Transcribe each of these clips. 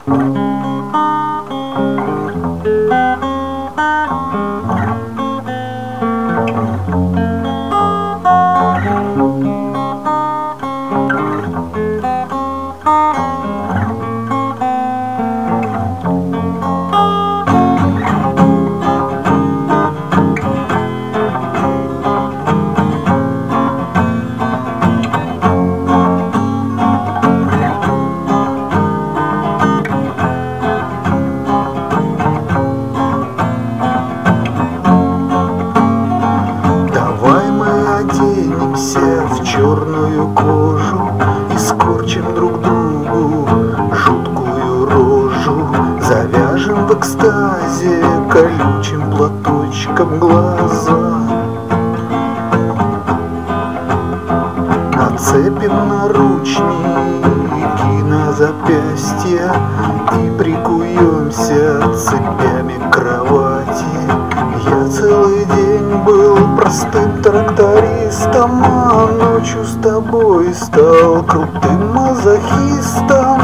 В черную кожу и скорчим друг другу жуткую рожу, завяжем в экстазе колючим платочком глаза, нацепим наручники на запястья и прикуемся цепями к кровати. Я целый день был простым трактористом, а ночью с тобой стал крутым мазохистом.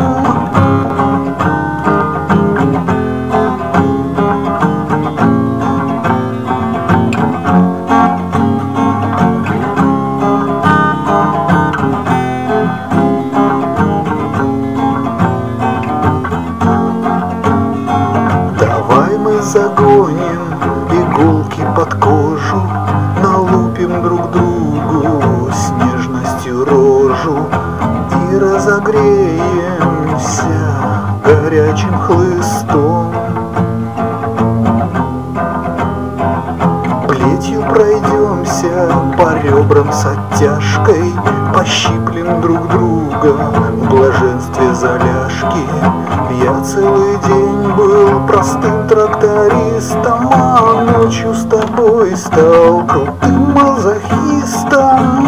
Давай мы загоним иголки под кожу, налупим друг другу с нежностью рожу и разогреемся горячим хлыстом. Плетью пройдемся по ребрам с оттяжкой, пощиплем друг друга в блаженстве заляжки. Я целый день был простым трактористом, а ночью с тобой стал крутым мазохистом.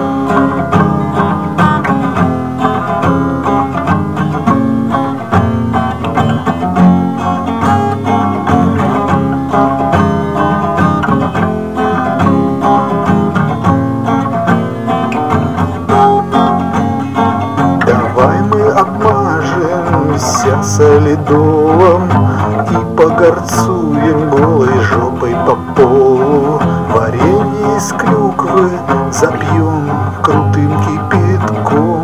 Давай мы обмажемся солидолом и погорцуем голой жопой по полу. Варенье из клюквы запьем крутым кипятком.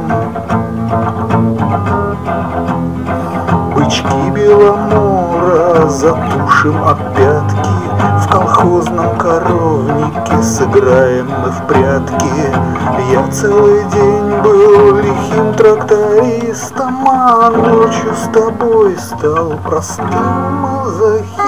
Бычки Беломора затушим об пятки, в колхозном коровнике сыграем мы в прятки. Я целый день был лихим трактористом, а ночью с тобой стал простым мазохистом.